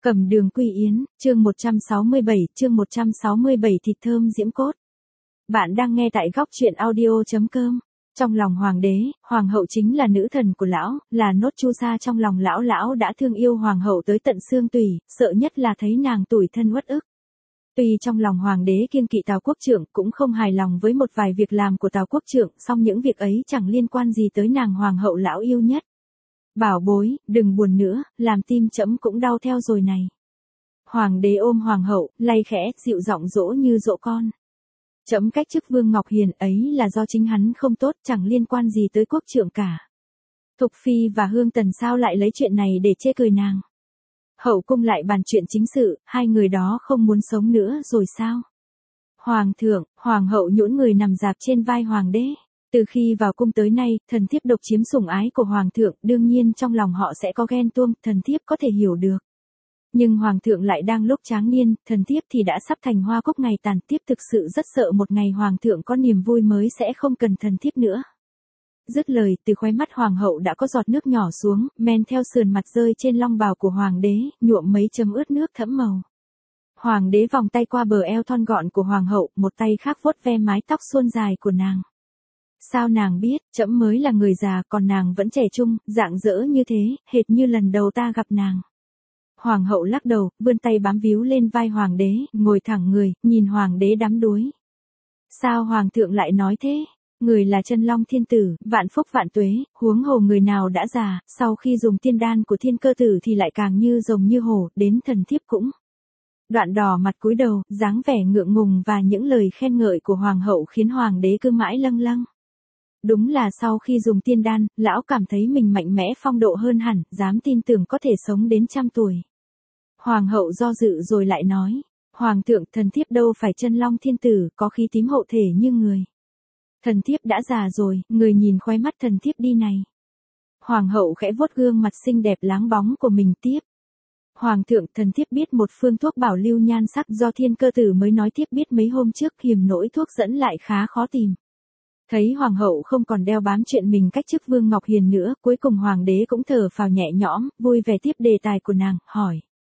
Cẩm Đường Quy Yến, chương 167 thịt thơm diễm cốt. Bạn đang nghe tại góc truyện audio.com. Trong lòng hoàng đế, hoàng hậu chính là nữ thần của lão, là nốt chu sa trong lòng lão. Lão đã thương yêu hoàng hậu tới tận xương tủy, sợ nhất là thấy nàng tủi thân uất ức. Tuy trong lòng hoàng đế kiêng kỵ Tào Quốc Trượng, cũng không hài lòng với một vài việc làm của Tào Quốc Trượng, song những việc ấy chẳng liên quan gì tới nàng hoàng hậu lão yêu nhất. Bảo bối, đừng buồn nữa, làm tim trẫm cũng đau theo rồi này. Hoàng đế ôm hoàng hậu, lay khẽ, dịu giọng dỗ như dỗ con. Trẫm cách chức Vương Ngọc Hiền ấy là do chính hắn không tốt, chẳng liên quan gì tới Quốc Trượng cả. Thục Phi và Hương Tần sao lại lấy chuyện này để chê cười nàng? Hậu cung lại bàn chuyện chính sự, hai người đó không muốn sống nữa rồi sao? Hoàng thượng, hoàng hậu nhũn người nằm dạp trên vai hoàng đế. Từ khi vào cung tới nay, thần thiếp độc chiếm sủng ái của hoàng thượng, đương nhiên trong lòng họ sẽ có ghen tuông, thần thiếp có thể hiểu được. Nhưng hoàng thượng lại đang lúc tráng niên, thần thiếp thì đã sắp thành hoa cúc ngày tàn, tiếp thực sự rất sợ một ngày hoàng thượng có niềm vui mới sẽ không cần thần thiếp nữa. Dứt lời, từ khóe mắt hoàng hậu đã có giọt nước nhỏ xuống, men theo sườn mặt rơi trên long bào của hoàng đế, nhuộm mấy chấm ướt nước thẫm màu. Hoàng đế vòng tay qua bờ eo thon gọn của hoàng hậu, một tay khác vuốt ve mái tóc suôn dài của nàng. Sao nàng biết, trẫm mới là người già, còn nàng vẫn trẻ trung, rạng rỡ như thế, hệt như lần đầu ta gặp nàng. Hoàng hậu lắc đầu, vươn tay bám víu lên vai hoàng đế, ngồi thẳng người, nhìn hoàng đế đắm đuối. Sao hoàng thượng lại nói thế? Người là chân long thiên tử, vạn phúc vạn tuế, huống hồ người nào đã già, sau khi dùng tiên đan của thiên cơ tử thì lại càng như rồng như hổ, đến thần thiếp cũng. Đoạn đỏ mặt cúi đầu, dáng vẻ ngượng ngùng và những lời khen ngợi của hoàng hậu khiến hoàng đế cứ mãi lâng lâng. Đúng là sau khi dùng tiên đan, lão cảm thấy mình mạnh mẽ phong độ hơn hẳn, dám tin tưởng có thể sống đến 100 tuổi. Hoàng hậu do dự rồi lại nói, hoàng thượng, thần thiếp đâu phải chân long thiên tử, có khí tím hậu thể như người. Thần thiếp đã già rồi, người nhìn khóe mắt thần thiếp đi này. Hoàng hậu khẽ vuốt gương mặt xinh đẹp láng bóng của mình tiếp. Hoàng thượng, thần thiếp biết một phương thuốc bảo lưu nhan sắc do thiên cơ tử mới nói, thiếp biết mấy hôm trước hiềm nỗi thuốc dẫn lại khá khó tìm. Thấy hoàng hậu không còn đeo bám chuyện mình cách chức Vương Ngọc Hiền nữa, cuối cùng hoàng đế cũng thở phào nhẹ nhõm, vui vẻ tiếp đề tài của nàng, hỏi.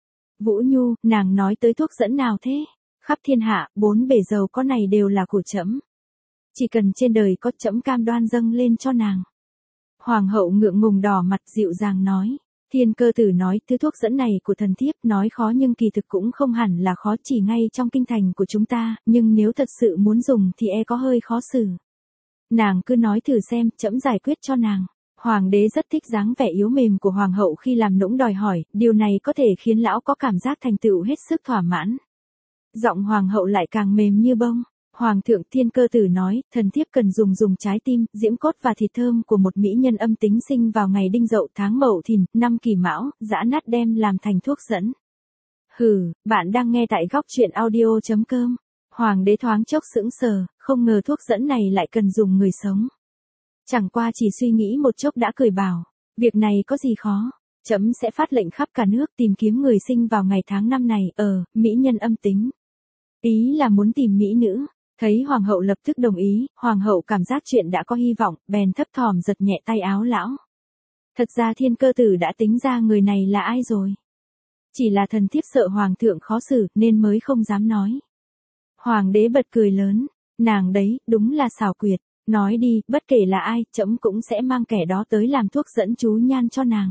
Vũ Nhu, nàng nói tới thuốc dẫn nào thế? Khắp thiên hạ, 4 bể dầu có này đều là của trẫm. Chỉ cần trên đời có, trẫm cam đoan dâng lên cho nàng. Hoàng hậu ngượng ngùng đỏ mặt dịu dàng nói. Thiên cơ tử nói, thứ thuốc dẫn này của thần thiếp nói khó nhưng kỳ thực cũng không hẳn là khó, chỉ ngay trong kinh thành của chúng ta, nhưng nếu thật sự muốn dùng thì có hơi khó xử. Nàng cứ nói thử xem, trẫm giải quyết cho nàng. Hoàng đế rất thích dáng vẻ yếu mềm của hoàng hậu khi làm nũng đòi hỏi, điều này có thể khiến lão có cảm giác thành tựu hết sức thỏa mãn. Giọng hoàng hậu lại càng mềm như bông. Hoàng thượng, thiên cơ tử nói, thần thiếp cần dùng trái tim, diễm cốt và thịt thơm của một mỹ nhân âm tính sinh vào ngày Đinh Dậu tháng Mậu Thìn, năm Kỷ Mão, giã nát đem làm thành thuốc dẫn. Hừ, bạn đang nghe tại góc truyện audio.com. Hoàng đế thoáng chốc sững sờ, không ngờ thuốc dẫn này lại cần dùng người sống. Chẳng qua chỉ suy nghĩ một chốc đã cười bảo, việc này có gì khó, trẫm sẽ phát lệnh khắp cả nước tìm kiếm người sinh vào ngày tháng năm này, mỹ nhân âm tính. Ý là muốn tìm mỹ nữ. Thấy hoàng hậu lập tức đồng ý, hoàng hậu cảm giác chuyện đã có hy vọng, bèn thấp thỏm giật nhẹ tay áo lão. Thật ra thiên cơ tử đã tính ra người này là ai rồi. Chỉ là thần thiếp sợ hoàng thượng khó xử nên mới không dám nói. Hoàng đế bật cười lớn, nàng đấy, đúng là xảo quyệt, nói đi, bất kể là ai, trẫm cũng sẽ mang kẻ đó tới làm thuốc dẫn chú nhan cho nàng.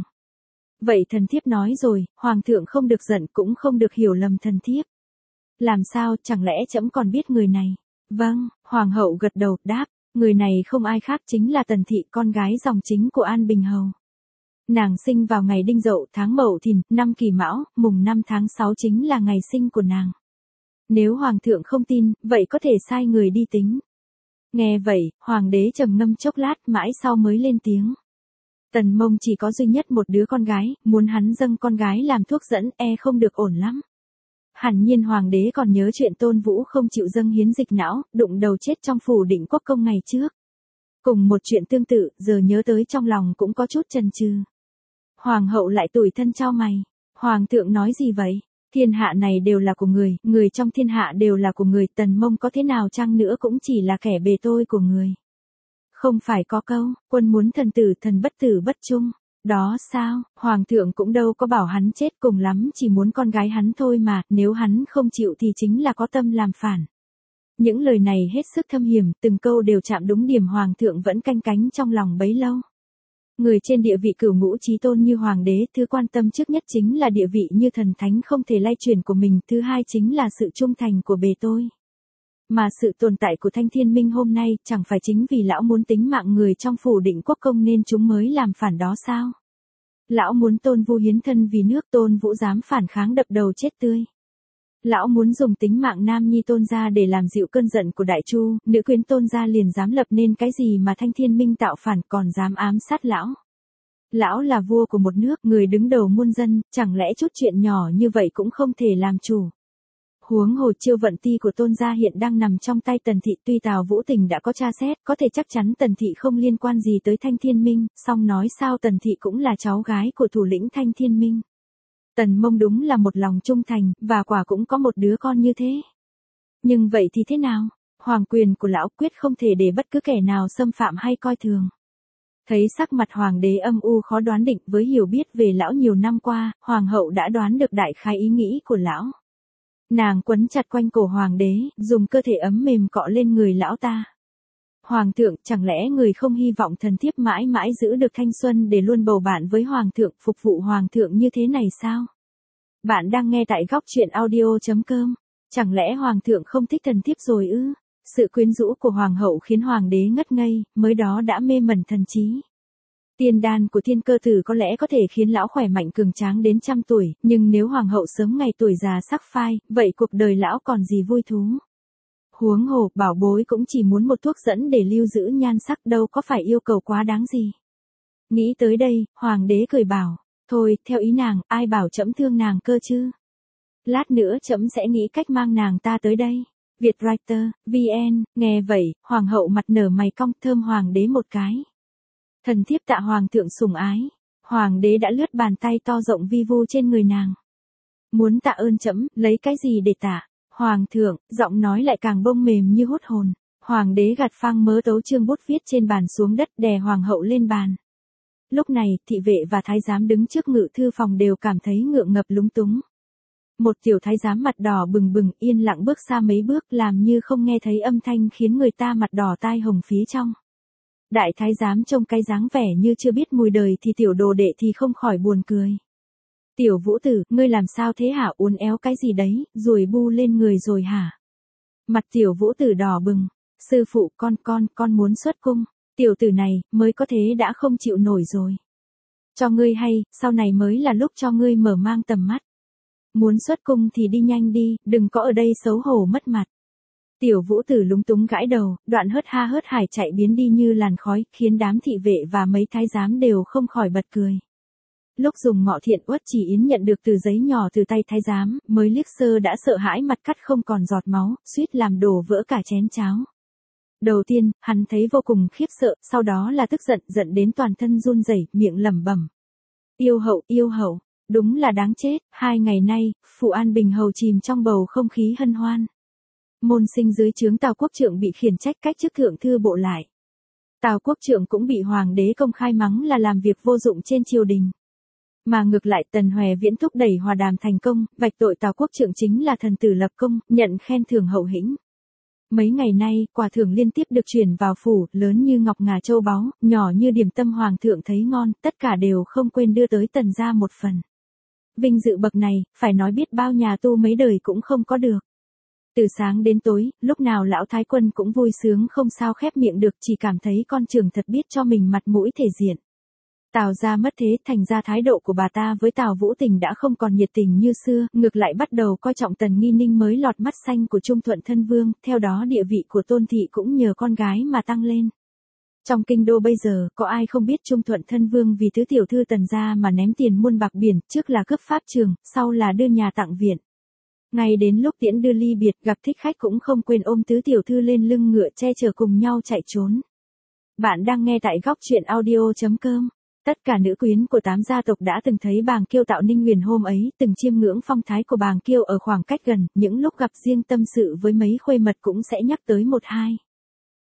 Vậy thần thiếp nói rồi, hoàng thượng không được giận cũng không được hiểu lầm thần thiếp. Làm sao, chẳng lẽ trẫm còn biết người này? Vâng, hoàng hậu gật đầu, đáp, người này không ai khác chính là Tần Thị, con gái dòng chính của An Bình Hầu. Nàng sinh vào ngày Đinh Dậu tháng Mậu Thìn, năm Kỷ Mão, mùng 5 tháng 6 chính là ngày sinh của nàng. Nếu hoàng thượng không tin, vậy có thể sai người đi tính. Nghe vậy, hoàng đế trầm ngâm chốc lát mãi sau mới lên tiếng. Tần Mông chỉ có duy nhất một đứa con gái, muốn hắn dâng con gái làm thuốc dẫn không được ổn lắm. Hẳn nhiên hoàng đế còn nhớ chuyện Tôn Vũ không chịu dâng hiến dịch não, đụng đầu chết trong phủ Định Quốc công ngày trước. Cùng một chuyện tương tự, giờ nhớ tới trong lòng cũng có chút chần chừ. Hoàng hậu lại tủi thân chau mày. Hoàng thượng nói gì vậy? Thiên hạ này đều là của người, người trong thiên hạ đều là của người, Tần Mông có thế nào chăng nữa cũng chỉ là kẻ bề tôi của người. Không phải có câu, quân muốn thần tử thần bất tử bất trung. Đó sao, hoàng thượng cũng đâu có bảo hắn chết, cùng lắm chỉ muốn con gái hắn thôi mà, nếu hắn không chịu thì chính là có tâm làm phản. Những lời này hết sức thâm hiểm, từng câu đều chạm đúng điểm hoàng thượng vẫn canh cánh trong lòng bấy lâu. Người trên địa vị cửu ngũ chí tôn như hoàng đế, thứ quan tâm trước nhất chính là địa vị như thần thánh không thể lay chuyển của mình, thứ hai chính là sự trung thành của bề tôi. Mà sự tồn tại của Thanh Thiên Minh hôm nay chẳng phải chính vì lão muốn tính mạng người trong phủ Định Quốc Công nên chúng mới làm phản đó sao? Lão muốn Tôn Vũ hiến thân vì nước, Tôn Vũ dám phản kháng đập đầu chết tươi. Lão muốn dùng tính mạng Nam Nhi Tôn gia để làm dịu cơn giận của Đại Chu, nữ quyến Tôn gia liền dám lập nên cái gì mà Thanh Thiên Minh tạo phản còn dám ám sát lão. Lão là vua của một nước, người đứng đầu muôn dân, chẳng lẽ chút chuyện nhỏ như vậy cũng không thể làm chủ. Huống hồ chiêu vận ti của Tôn gia hiện đang nằm trong tay Tần Thị, tuy Tào Vũ Tình đã có tra xét, có thể chắc chắn Tần Thị không liên quan gì tới Thanh Thiên Minh, song nói sao Tần Thị cũng là cháu gái của thủ lĩnh Thanh Thiên Minh. Tần Mông đúng là một lòng trung thành, và quả cũng có một đứa con như thế. Nhưng vậy thì thế nào? Hoàng quyền của lão quyết không thể để bất cứ kẻ nào xâm phạm hay coi thường. Thấy sắc mặt hoàng đế âm u khó đoán định, với hiểu biết về lão nhiều năm qua, hoàng hậu đã đoán được đại khái ý nghĩ của lão. Nàng quấn chặt quanh cổ hoàng đế, dùng cơ thể ấm mềm cọ lên người lão ta. Hoàng thượng, chẳng lẽ người không hy vọng thần thiếp mãi mãi giữ được thanh xuân để luôn bầu bạn với hoàng thượng, phục vụ hoàng thượng như thế này sao? Bạn đang nghe tại góc truyện audio.com. Chẳng lẽ hoàng thượng không thích thần thiếp rồi ư? Sự quyến rũ của hoàng hậu khiến hoàng đế ngất ngây, mới đó đã mê mẩn thần trí. Tiên đan của Thiên Cơ Tử có lẽ có thể khiến lão khỏe mạnh cường tráng đến 100 tuổi, nhưng nếu hoàng hậu sớm ngày tuổi già sắc phai, vậy cuộc đời lão còn gì vui thú. Huống hồ, bảo bối cũng chỉ muốn một thuốc dẫn để lưu giữ nhan sắc, đâu có phải yêu cầu quá đáng gì. Nghĩ tới đây, hoàng đế cười bảo, thôi, theo ý nàng, ai bảo trẫm thương nàng cơ chứ. Lát nữa trẫm sẽ nghĩ cách mang nàng ta tới đây. Vietwriter, VN, nghe vậy, hoàng hậu mặt nở mày cong, thơm hoàng đế một cái. Thần thiếp tạ hoàng thượng sủng ái. Hoàng đế đã lướt bàn tay to rộng vi vu trên người nàng. Muốn tạ ơn trẫm, lấy cái gì để tạ? Hoàng thượng, giọng nói lại càng bông mềm như hút hồn. Hoàng đế gạt phang mớ tấu chương bút viết trên bàn xuống đất, đè hoàng hậu lên bàn. Lúc này, thị vệ và thái giám đứng trước ngự thư phòng đều cảm thấy ngượng ngập lúng túng. Một tiểu thái giám mặt đỏ bừng bừng, yên lặng bước xa mấy bước, làm như không nghe thấy âm thanh khiến người ta mặt đỏ tai hồng phía trong. Đại thái giám trông cái dáng vẻ như chưa biết mùi đời thì tiểu đồ đệ thì không khỏi buồn cười. Tiểu Vũ Tử, ngươi làm sao thế hả, uốn éo cái gì đấy, ruồi bu lên người rồi hả? Mặt tiểu Vũ Tử đỏ bừng. Sư phụ, con muốn xuất cung. Tiểu tử này, mới có thế đã không chịu nổi rồi. Cho ngươi hay, sau này mới là lúc cho ngươi mở mang tầm mắt. Muốn xuất cung thì đi nhanh đi, đừng có ở đây xấu hổ mất mặt. Tiểu Vũ Tử lúng túng gãi đầu, đoạn hớt ha hớt hải chạy biến đi như làn khói, khiến đám thị vệ và mấy thái giám đều không khỏi bật cười. Lúc dùng ngọ thiện Uất Chỉ Yến nhận được từ giấy nhỏ từ tay thái giám, mới liếc sơ đã sợ hãi mặt cắt không còn giọt máu, suýt làm đổ vỡ cả chén cháo. Đầu tiên, hắn thấy vô cùng khiếp sợ, sau đó là tức giận, giận đến toàn thân run rẩy, miệng lẩm bẩm. Yêu hậu, đúng là đáng chết. 2 ngày nay, phủ An Bình hầu chìm trong bầu không khí hân hoan. Môn sinh dưới trướng Tào Quốc Trượng bị khiển trách cách chức thượng thư bộ lại. Tào Quốc Trượng cũng bị hoàng đế công khai mắng là làm việc vô dụng trên triều đình. Mà ngược lại Tần Hoè Viễn thúc đẩy hòa đàm thành công, vạch tội Tào Quốc Trượng chính là thần tử lập công, nhận khen thưởng hậu hĩnh. Mấy ngày nay, quà thưởng liên tiếp được chuyển vào phủ, lớn như ngọc ngà châu báu, nhỏ như điểm tâm hoàng thượng thấy ngon, tất cả đều không quên đưa tới Tần gia một phần. Vinh dự bậc này, phải nói biết bao nhà tu mấy đời cũng không có được. Từ sáng đến tối, lúc nào lão thái quân cũng vui sướng không sao khép miệng được, chỉ cảm thấy con trưởng thật biết cho mình mặt mũi thể diện. Tào gia mất thế, thành ra thái độ của bà ta với Tào Vũ Tình đã không còn nhiệt tình như xưa, ngược lại bắt đầu coi trọng Tần Nghi Ninh mới lọt mắt xanh của Trung Thuận Thân Vương, theo đó địa vị của Tôn Thị cũng nhờ con gái mà tăng lên. Trong kinh đô bây giờ, có ai không biết Trung Thuận Thân Vương vì tứ tiểu thư Tần gia mà ném tiền muôn bạc biển, trước là cướp pháp trường, sau là đưa nhà tặng viện. Ngay đến lúc tiễn đưa ly biệt, gặp thích khách cũng không quên ôm tứ tiểu thư lên lưng ngựa che chở cùng nhau chạy trốn. Bạn đang nghe tại góc truyện audio.com. Tất cả nữ quyến của 8 gia tộc đã từng thấy Bàng Kiêu tạo Ninh Huyền hôm ấy, từng chiêm ngưỡng phong thái của Bàng Kiêu ở khoảng cách gần, những lúc gặp riêng tâm sự với mấy khuê mật cũng sẽ nhắc tới một hai.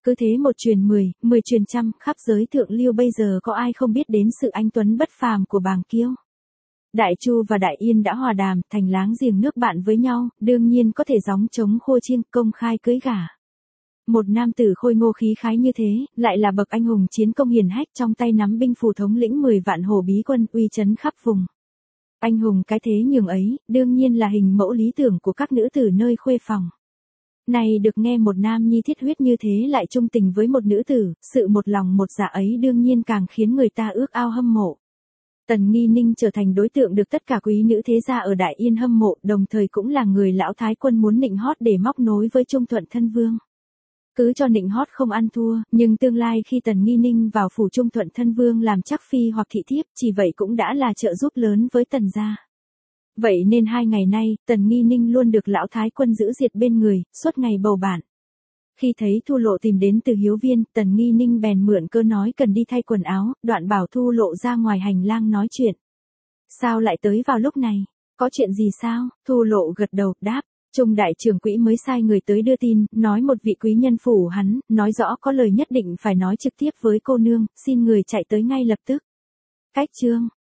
Cứ thế một truyền 10, 10 truyền trăm, khắp giới thượng lưu bây giờ có ai không biết đến sự anh tuấn bất phàm của Bàng Kiêu. Đại Chu và Đại Yên đã hòa đàm, thành láng giềng nước bạn với nhau, đương nhiên có thể gióng trống khô chiêng, công khai cưới gả. Một nam tử khôi ngô khí khái như thế, lại là bậc anh hùng chiến công hiển hách, trong tay nắm binh phù thống lĩnh 10 vạn hổ bí quân, uy chấn khắp vùng. Anh hùng cái thế nhường ấy, đương nhiên là hình mẫu lý tưởng của các nữ tử nơi khuê phòng. Này được nghe một nam nhi thiết huyết như thế lại trung tình với một nữ tử, sự một lòng một dạ ấy đương nhiên càng khiến người ta ước ao hâm mộ. Tần Nghi Ninh trở thành đối tượng được tất cả quý nữ thế gia ở Đại Yên hâm mộ, đồng thời cũng là người lão thái quân muốn nịnh hót để móc nối với Trung Thuận thân vương. Cứ cho nịnh hót không ăn thua, nhưng tương lai khi Tần Nghi Ninh vào phủ Trung Thuận thân vương làm chắc phi hoặc thị thiếp, chỉ vậy cũng đã là trợ giúp lớn với Tần gia. Vậy nên 2 ngày nay, Tần Nghi Ninh luôn được lão thái quân giữ diệt bên người, suốt ngày bầu bạn. Khi thấy Thu Lộ tìm đến từ Hiếu Viên, Tần Nghi Ninh bèn mượn cơ nói cần đi thay quần áo, đoạn bảo Thu Lộ ra ngoài hành lang nói chuyện. Sao lại tới vào lúc này? Có chuyện gì sao? Thu Lộ gật đầu, đáp. Trung đại trưởng quỹ mới sai người tới đưa tin, nói một vị quý nhân phủ hắn, nói rõ có lời nhất định phải nói trực tiếp với cô nương, xin người chạy tới ngay lập tức. Cách chương